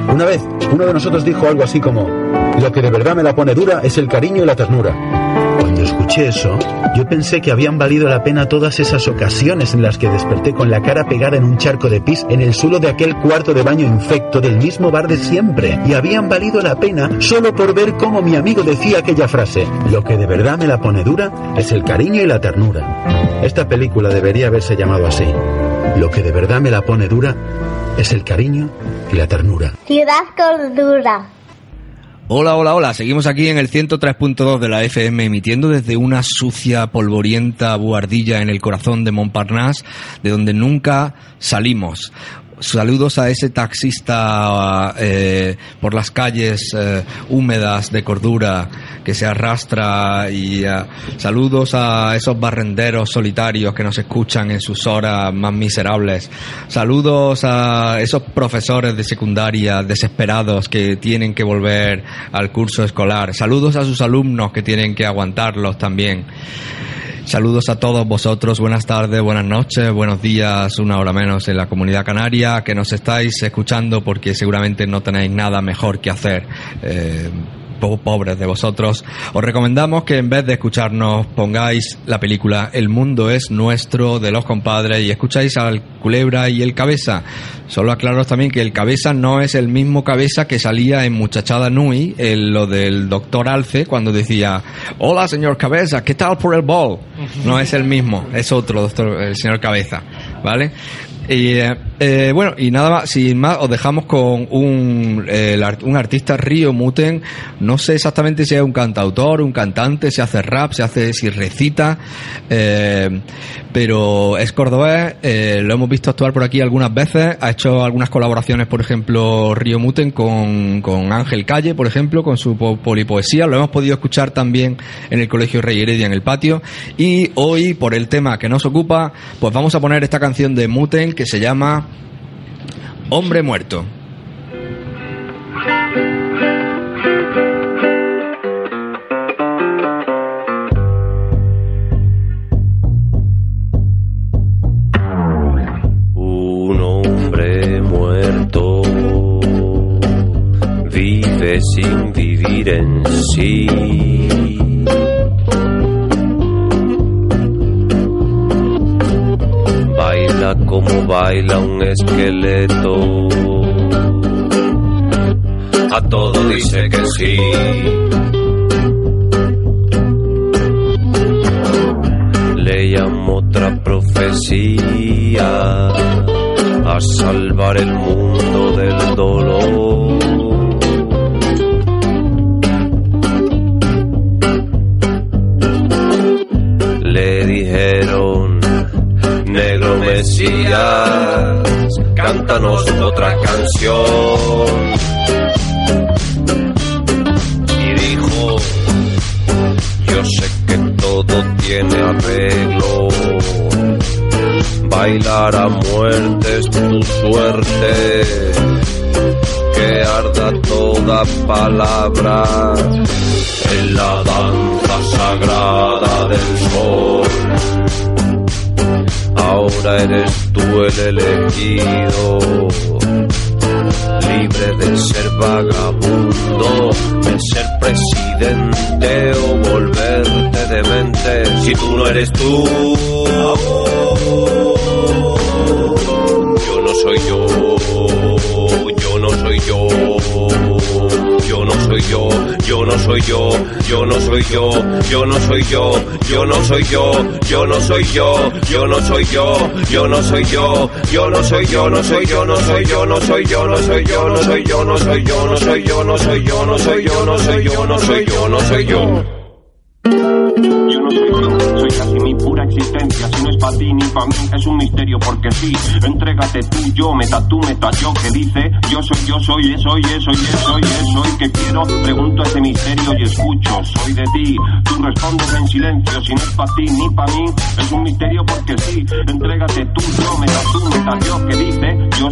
Speaker 17: Una vez, uno de nosotros dijo algo así como: lo que de verdad me la pone dura es el cariño y la ternura. Cuando escuché eso, yo pensé que habían valido la pena todas esas ocasiones en las que desperté con la cara pegada en un charco de pis en el suelo de aquel cuarto de baño infecto del mismo bar de siempre, y habían valido la pena solo por ver cómo mi amigo decía aquella frase: lo que de verdad me la pone dura es el cariño y la ternura. Esta película debería haberse llamado así: lo que de verdad me la pone dura es el cariño y la ternura.
Speaker 1: Ciudad Cordura.
Speaker 8: Hola, hola, hola. Seguimos aquí en el 103.2 de la FM, emitiendo desde una sucia, polvorienta buhardilla en el corazón de Montparnasse, de donde nunca salimos. Saludos a ese taxista por las calles húmedas de Cordura que se arrastra, y saludos a esos barrenderos solitarios que nos escuchan en sus horas más miserables. Saludos a esos profesores de secundaria desesperados que tienen que volver al curso escolar. Saludos a sus alumnos que tienen que aguantarlos también. Saludos a todos vosotros, buenas tardes, buenas noches, buenos días, una hora menos en la Comunidad Canaria, que nos estáis escuchando porque seguramente no tenéis nada mejor que hacer. Pobres de vosotros, os recomendamos que en vez de escucharnos pongáis la película El mundo es nuestro, de Los Compadres, y escucháis al Culebra y el Cabeza. Solo aclararos también que el Cabeza no es el mismo Cabeza que salía en Muchachada Nui, en lo del doctor Alce, cuando decía: hola señor Cabeza, ¿qué tal por el bol? No es el mismo, es otro doctor, el señor Cabeza, ¿vale? Y bueno, y nada más, sin más, os dejamos con un artista, Río Muten. No sé exactamente si es un cantautor, un cantante, si hace rap, si recita, pero es cordobés. Lo hemos visto actuar por aquí algunas veces. Ha hecho algunas colaboraciones, por ejemplo, Río Muten con Ángel Calle, por ejemplo, con su polipoesía. Lo hemos podido escuchar también en el Colegio Rey Heredia, en el patio. Y hoy, por el tema que nos ocupa, pues vamos a poner esta canción de Muten que se llama Hombre Muerto.
Speaker 18: Un hombre muerto vive sin vivir en sí. Baila como baila un esqueleto, a todo dice que sí. Le llamo otra profecía a salvar el mundo del dolor. Le dijeron: negro Mesías, cántanos otra canción. Y dijo: yo sé que todo tiene arreglo, bailar a muerte es tu suerte, que arda toda palabra en la danza sagrada del sol. Ahora eres tú el elegido, libre de ser vagabundo, de ser presidente o volverte demente. Si tú no eres tú, yo no soy yo, yo no soy yo, yo no soy yo, yo no soy yo, yo no soy yo, yo no soy yo, yo no soy yo, yo no soy yo, yo no soy yo, yo no soy yo, yo no soy yo, no soy yo, no soy yo, no soy yo, no soy yo, no soy yo, no soy yo, no soy yo, no soy yo, no soy yo, no soy yo, no soy yo, no soy yo.
Speaker 19: Yo no soy yo, soy casi mi pura existencia. Si no es para ti ni para mí, es un misterio porque sí. Entrégate tú, yo, meta tú, meta yo. Que dice, yo soy, soy, que quiero. Pregunto ese misterio y escucho, soy de ti. Tú respondes en silencio, si no es para ti ni para mí, es un misterio porque sí. Entrégate tú, yo, meta tú, meta yo. Que dice, yo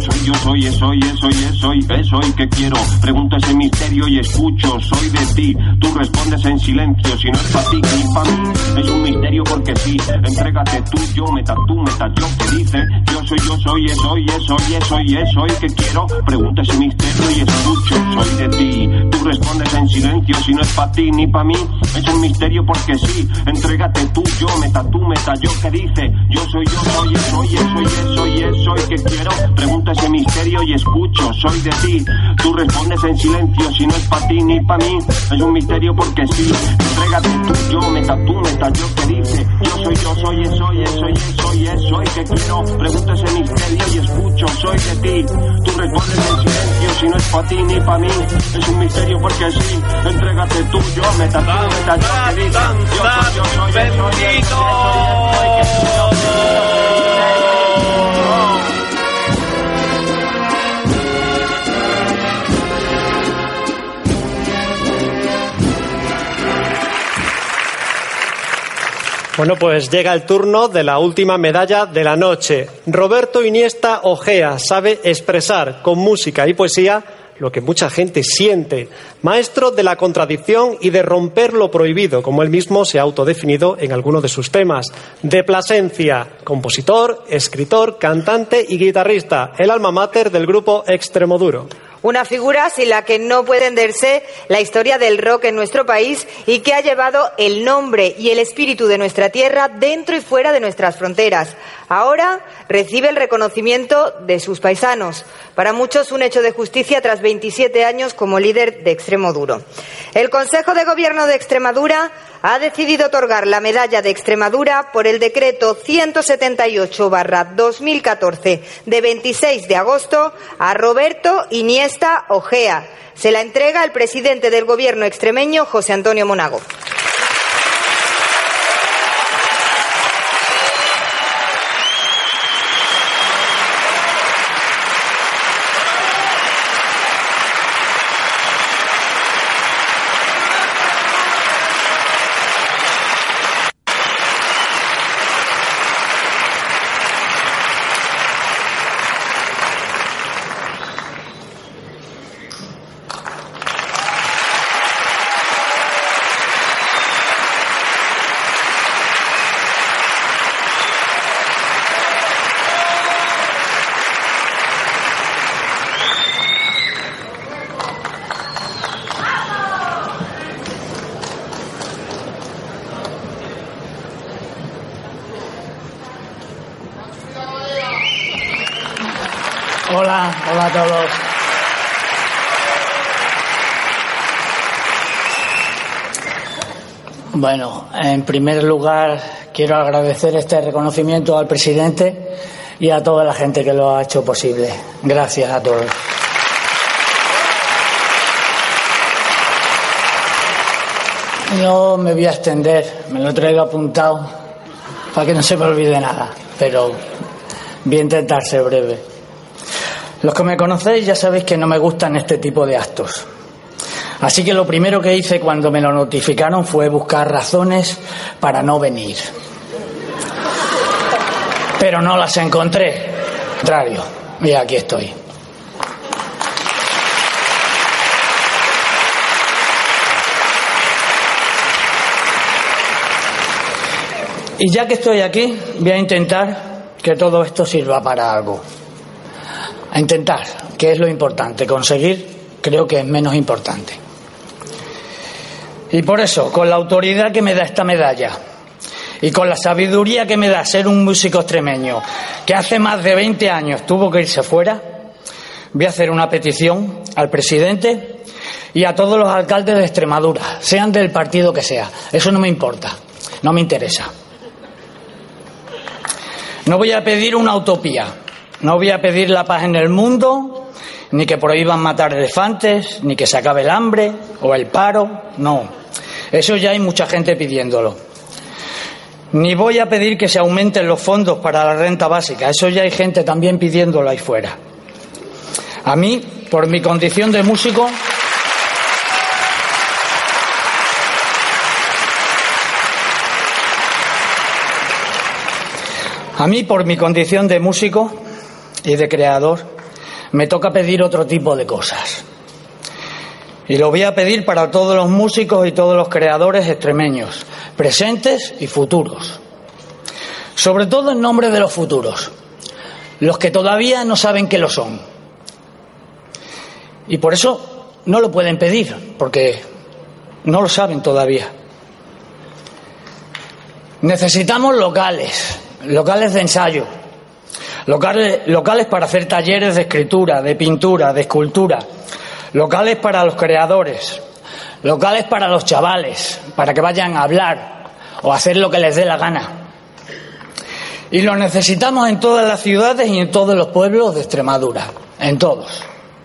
Speaker 19: soy, que quiero. Pregunto ese misterio y escucho, soy de ti. Tú respondes en silencio, si no es para para ti ni para mí. Es un misterio porque sí, entrégate tú, yo, meta tú, meta yo, que dice yo soy, eso, y eso, y que quiero, pregunta ese misterio y escucho, soy de ti, tú respondes en silencio, si no es para ti ni para mí, es un misterio porque sí, entrégate tú, yo, meta yo, que dice yo soy, eso, y eso, y que quiero, pregunta ese misterio y escucho, soy de ti, tú respondes en silencio, si no es para ti ni para mí, es un misterio porque sí, entrégate tú, yo, meta yo, que dice yo soy, eso, y eso, y que quiero, pregunta ese misterio y escucho, soy de ti, tú respondes en silencio, si no es para ti ni para mí, es un misterio porque sí, entrégate tú, yo, meta yo, que dice yo soy, eso, y eso, y que quiero.
Speaker 20: Bueno, pues llega el turno de la última medalla de la noche. Roberto Iniesta Ojea sabe expresar con música y poesía lo que mucha gente siente. Maestro de la contradicción y de romper lo prohibido, como él mismo se ha autodefinido en alguno de sus temas. De Plasencia, compositor, escritor, cantante y guitarrista, el alma mater del grupo Extremoduro.
Speaker 21: Una figura sin la que no puede entenderse la historia del rock en nuestro país y que ha llevado el nombre y el espíritu de nuestra tierra dentro y fuera de nuestras fronteras. Ahora recibe el reconocimiento de sus paisanos. Para muchos un hecho de justicia tras 27 años como líder de Extremoduro. El Consejo de Gobierno de Extremadura ha decidido otorgar la medalla de Extremadura por el decreto 178/2014 de 26 de agosto a Roberto Iniesta Ojea. Se la entrega el presidente del Gobierno extremeño, José Antonio Monago.
Speaker 22: Hola a todos. Bueno, en primer lugar quiero agradecer este reconocimiento al presidente y a toda la gente que lo ha hecho posible. Gracias a todos. No me voy a extender, me lo traigo apuntado para que no se me olvide nada, pero voy a intentar ser breve. Los que me conocéis ya sabéis que no me gustan este tipo de actos. Así que lo primero que hice cuando me lo notificaron fue buscar razones para no venir. Pero no las encontré. Al contrario, y aquí estoy. Y ya que estoy aquí, voy a intentar que todo esto sirva para algo. A intentar, que es lo importante. Conseguir, creo que es menos importante. Y por eso, con la autoridad que me da esta medalla y con la sabiduría que me da ser un músico extremeño que hace más de 20 años tuvo que irse fuera, voy a hacer una petición al presidente y a todos los alcaldes de Extremadura, sean del partido que sea. Eso no me importa, no me interesa. No voy a pedir una utopía, no voy a pedir la paz en el mundo, ni que prohíban matar elefantes, ni que se acabe el hambre o el paro, no. Eso ya hay mucha gente pidiéndolo. Ni voy a pedir que se aumenten los fondos para la renta básica, eso ya hay gente también pidiéndolo ahí fuera. A mí, por mi condición de músico, y de creador, me toca pedir otro tipo de cosas. Y lo voy a pedir para todos los músicos y todos los creadores extremeños, presentes y futuros. Sobre todo en nombre de los futuros, los que todavía no saben que lo son. Y por eso no lo pueden pedir, porque no lo saben todavía. Necesitamos locales de ensayo, locales para hacer talleres de escritura, de pintura, de escultura, locales para los creadores, locales para los chavales, para que vayan a hablar o a hacer lo que les dé la gana. Y lo necesitamos en todas las ciudades y en todos los pueblos de Extremadura, en todos.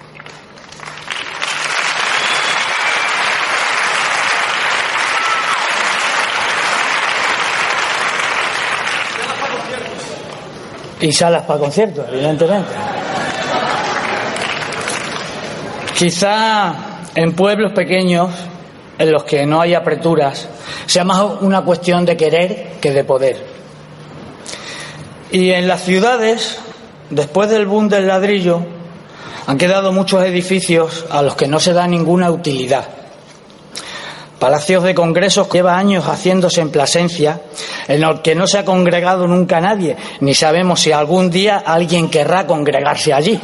Speaker 22: Y salas para conciertos, evidentemente. Quizá en pueblos pequeños, en los que no hay aperturas, sea más una cuestión de querer que de poder. Y en las ciudades, después del boom del ladrillo, han quedado muchos edificios a los que no se da ninguna utilidad. Palacios de congresos que lleva años haciéndose en Plasencia, en los que no se ha congregado nunca nadie, ni sabemos si algún día alguien querrá congregarse allí.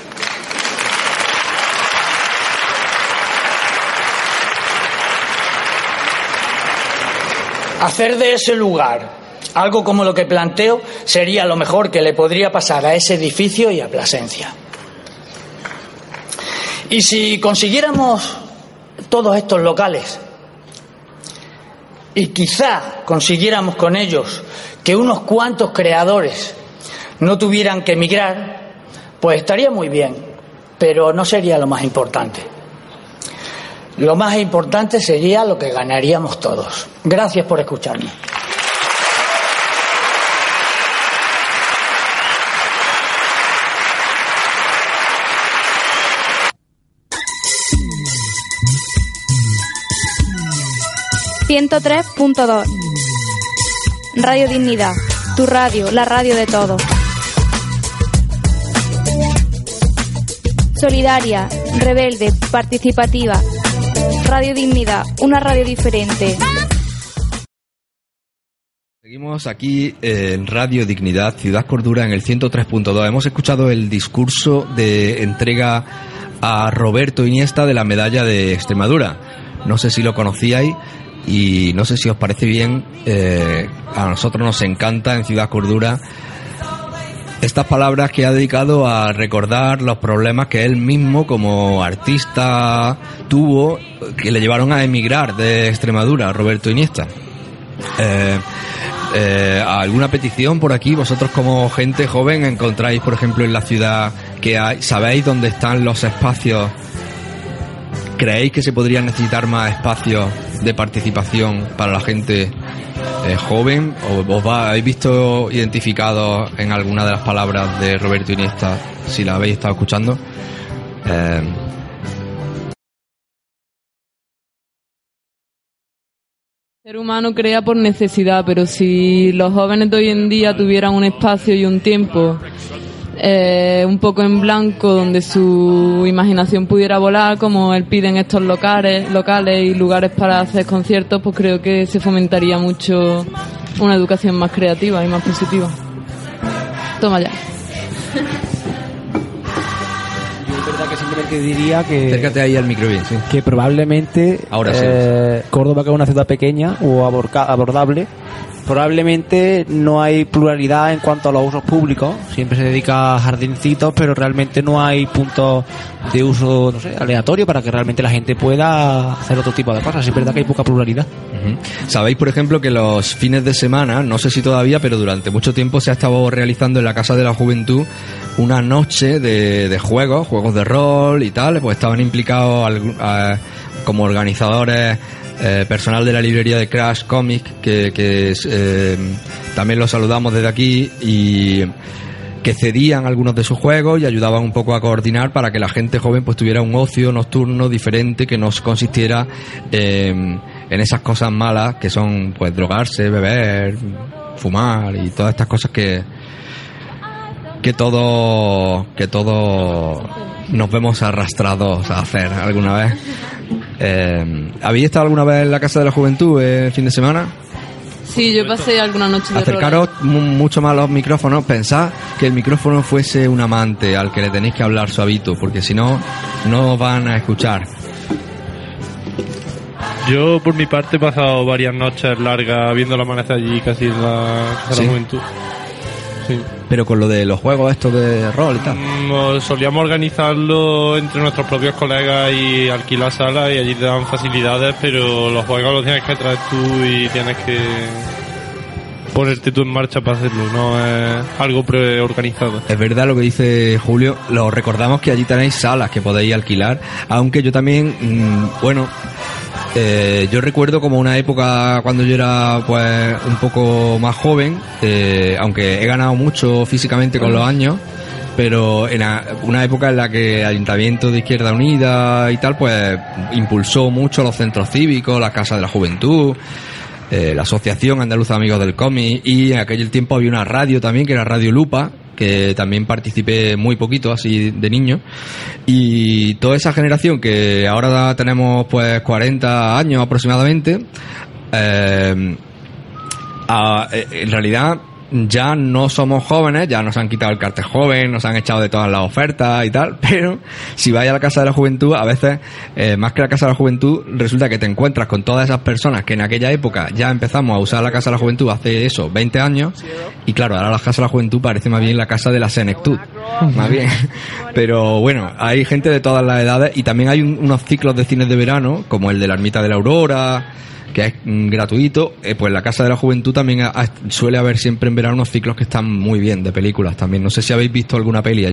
Speaker 22: Hacer de ese lugar algo como lo que planteo sería lo mejor que le podría pasar a ese edificio y a Plasencia. Y si consiguiéramos todos estos locales, y quizá consiguiéramos con ellos que unos cuantos creadores no tuvieran que emigrar, pues estaría muy bien, pero no sería lo más importante. Lo más importante sería lo que ganaríamos todos. Gracias por escucharme.
Speaker 4: ...103.2... Radio Dignidad, tu radio, la radio de todos. Solidaria, rebelde, participativa. Radio Dignidad, una radio diferente.
Speaker 8: Seguimos aquí en Radio Dignidad, Ciudad Cordura, en el 103.2. Hemos escuchado el discurso de entrega a Roberto Iniesta de la medalla de Extremadura. No sé si lo conocíais y no sé si os parece bien. A nosotros nos encanta en Ciudad Cordura estas palabras que ha dedicado a recordar los problemas que él mismo como artista tuvo, que le llevaron a emigrar de Extremadura, Roberto Iniesta. ¿Alguna petición por aquí? Vosotros como gente joven encontráis, por ejemplo, en la ciudad que hay, ¿sabéis dónde están los espacios? ¿Creéis que se podrían necesitar más espacios de participación para la gente joven? ¿O os habéis visto identificados en alguna de las palabras de Roberto Iniesta, si la habéis estado escuchando?
Speaker 6: El ser humano crea por necesidad, pero si los jóvenes de hoy en día tuvieran un espacio y un tiempo un poco en blanco donde su imaginación pudiera volar, como él pide en estos locales y lugares para hacer conciertos, pues creo que se fomentaría mucho una educación más creativa y más positiva. Toma ya.
Speaker 5: Es verdad que simplemente diría que...
Speaker 8: Acércate ahí al micro bien, sí.
Speaker 5: Que probablemente
Speaker 8: ahora sí.
Speaker 5: Córdoba, que es una ciudad pequeña o abordable, probablemente no hay pluralidad en cuanto a los usos públicos. Siempre se dedica a jardincitos, pero realmente no hay puntos de uso, no sé, aleatorio para que realmente la gente pueda hacer otro tipo de cosas. Es verdad que hay poca pluralidad.
Speaker 8: Sabéis, por ejemplo, que los fines de semana, no sé si todavía, pero durante mucho tiempo se ha estado realizando en la Casa de la Juventud una noche de juegos de rol y tal. Pues estaban implicados como organizadores personal de la librería de Crash Comics, que también los saludamos desde aquí, y que cedían algunos de sus juegos y ayudaban un poco a coordinar para que la gente joven pues tuviera un ocio nocturno diferente, que no consistiera en esas cosas malas que son pues drogarse, beber, fumar y todas estas cosas que todos nos vemos arrastrados a hacer alguna vez. ¿Habéis estado alguna vez en la Casa de la Juventud el fin de semana?
Speaker 6: Sí, yo pasé alguna noche de
Speaker 8: Acercaros mucho más a los micrófonos. Pensad que el micrófono fuese un amante al que le tenéis que hablar suavito, porque si no, no os van a escuchar.
Speaker 11: Yo, por mi parte, he pasado varias noches largas viendo el amanecer allí, casi en la Casa de la Juventud. Sí.
Speaker 8: Pero con lo de los juegos estos de rol y tal.
Speaker 11: Solíamos organizarlo entre nuestros propios colegas y alquilar salas, y allí te dan facilidades, pero los juegos los tienes que traer tú y tienes que ponerte tú en marcha para hacerlo, no es algo preorganizado.
Speaker 8: Es verdad lo que dice Julio, lo recordamos que allí tenéis salas que podéis alquilar, aunque yo también, yo recuerdo como una época cuando yo era pues un poco más joven, aunque he ganado mucho físicamente con los años, pero en una época en la que el Ayuntamiento de Izquierda Unida y tal pues impulsó mucho los centros cívicos, las casas de la juventud, la Asociación Andaluza de Amigos del Cómic, y en aquel tiempo había una radio también que era Radio Lupa, que también participé muy poquito así de niño, y toda esa generación que ahora tenemos pues 40 años aproximadamente, en realidad ya no somos jóvenes, ya nos han quitado el cartel joven, nos han echado de todas las ofertas y tal, pero si vais a la Casa de la Juventud, a veces, más que la Casa de la Juventud, resulta que te encuentras con todas esas personas que en aquella época ya empezamos a usar la Casa de la Juventud hace eso, 20 años, y claro, ahora la Casa de la Juventud parece más bien la Casa de la Senectud, más bien. Pero bueno, hay gente de todas las edades, y también hay unos ciclos de cines de verano, como el de la Ermita de la Aurora, que es gratuito. Pues la Casa de la Juventud también suele haber siempre en verano unos ciclos que están muy bien, de películas también. No sé si habéis visto alguna peli allí.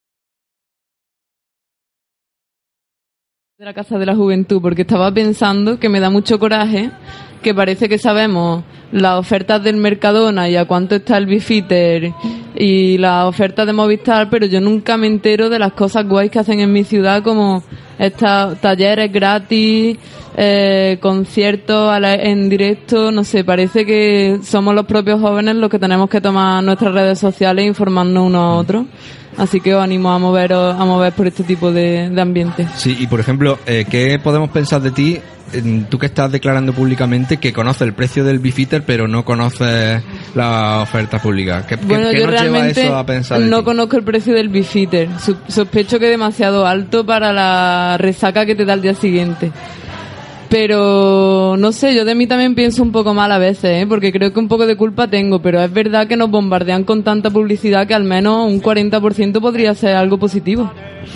Speaker 6: De la Casa de la Juventud, porque estaba pensando que me da mucho coraje, que parece que sabemos las ofertas del Mercadona y a cuánto está el Bifitter y las ofertas de Movistar, pero yo nunca me entero de las cosas guays que hacen en mi ciudad, como estos talleres gratis, conciertos en directo, no sé, parece que somos los propios jóvenes los que tenemos que tomar nuestras redes sociales e informarnos unos a otros. Así que os animo a mover por este tipo de ambiente.
Speaker 8: Sí, y por ejemplo, ¿qué podemos pensar de ti? Tú que estás declarando públicamente que conoces el precio del Bifitter, pero no conoces la oferta pública. ¿Qué
Speaker 6: yo
Speaker 8: nos
Speaker 6: realmente
Speaker 8: lleva eso a pensar?
Speaker 6: No conozco el precio del Bifitter. Sospecho que es demasiado alto para la resaca que te da el día siguiente. Pero no sé, yo de mí también pienso un poco mal a veces, porque creo que un poco de culpa tengo, pero es verdad que nos bombardean con tanta publicidad que al menos un 40% podría ser algo positivo.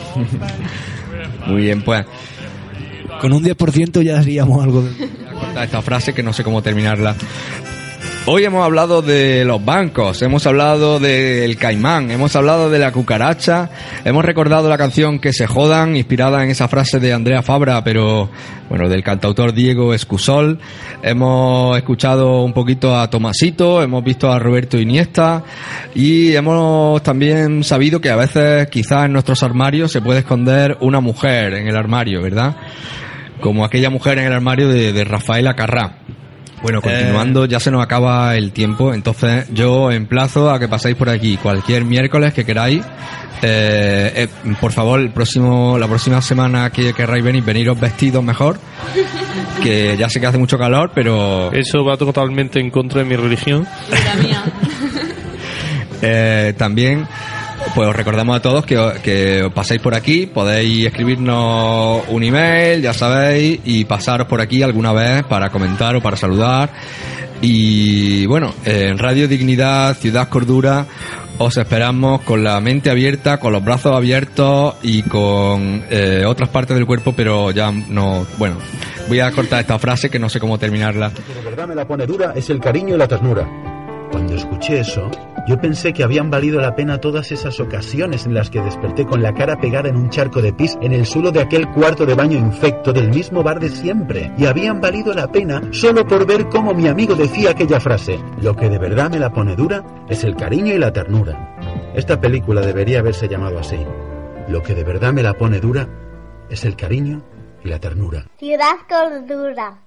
Speaker 8: Muy bien, pues
Speaker 5: con un 10% ya haríamos algo de...
Speaker 8: esta frase que no sé cómo terminarla. Hoy hemos hablado de los bancos, hemos hablado del caimán, hemos hablado de la cucaracha, hemos recordado la canción Que se jodan, inspirada en esa frase de Andrea Fabra, pero bueno, del cantautor Diego Escusol. Hemos escuchado un poquito a Tomasito, hemos visto a Roberto Iniesta, y hemos también sabido que a veces quizás en nuestros armarios se puede esconder una mujer en el armario, ¿verdad? Como aquella mujer en el armario de Rafaela Carrá. Bueno, continuando, ya se nos acaba el tiempo, entonces yo emplazo a que paséis por aquí cualquier miércoles que queráis. Por favor, la próxima semana que querráis veniros vestidos mejor, que ya sé que hace mucho calor, pero...
Speaker 11: Eso va totalmente en contra de mi religión.
Speaker 8: También... Pues os recordamos a todos que os paséis por aquí, podéis escribirnos un email, ya sabéis, y pasaros por aquí alguna vez para comentar o para saludar. Y bueno, en Radio Dignidad, Ciudad Cordura, os esperamos con la mente abierta, con los brazos abiertos y con otras partes del cuerpo, pero ya no... Bueno, voy a cortar esta frase que no sé cómo terminarla.
Speaker 17: Lo que de verdad me la pone dura es el cariño y la ternura. Cuando escuché eso, yo pensé que habían valido la pena todas esas ocasiones en las que desperté con la cara pegada en un charco de pis en el suelo de aquel cuarto de baño infecto del mismo bar de siempre. Y habían valido la pena solo por ver cómo mi amigo decía aquella frase. Lo que de verdad me la pone dura es el cariño y la ternura. Esta película debería haberse llamado así. Lo que de verdad me la pone dura es el cariño y la ternura.
Speaker 1: Ciudad Cordura.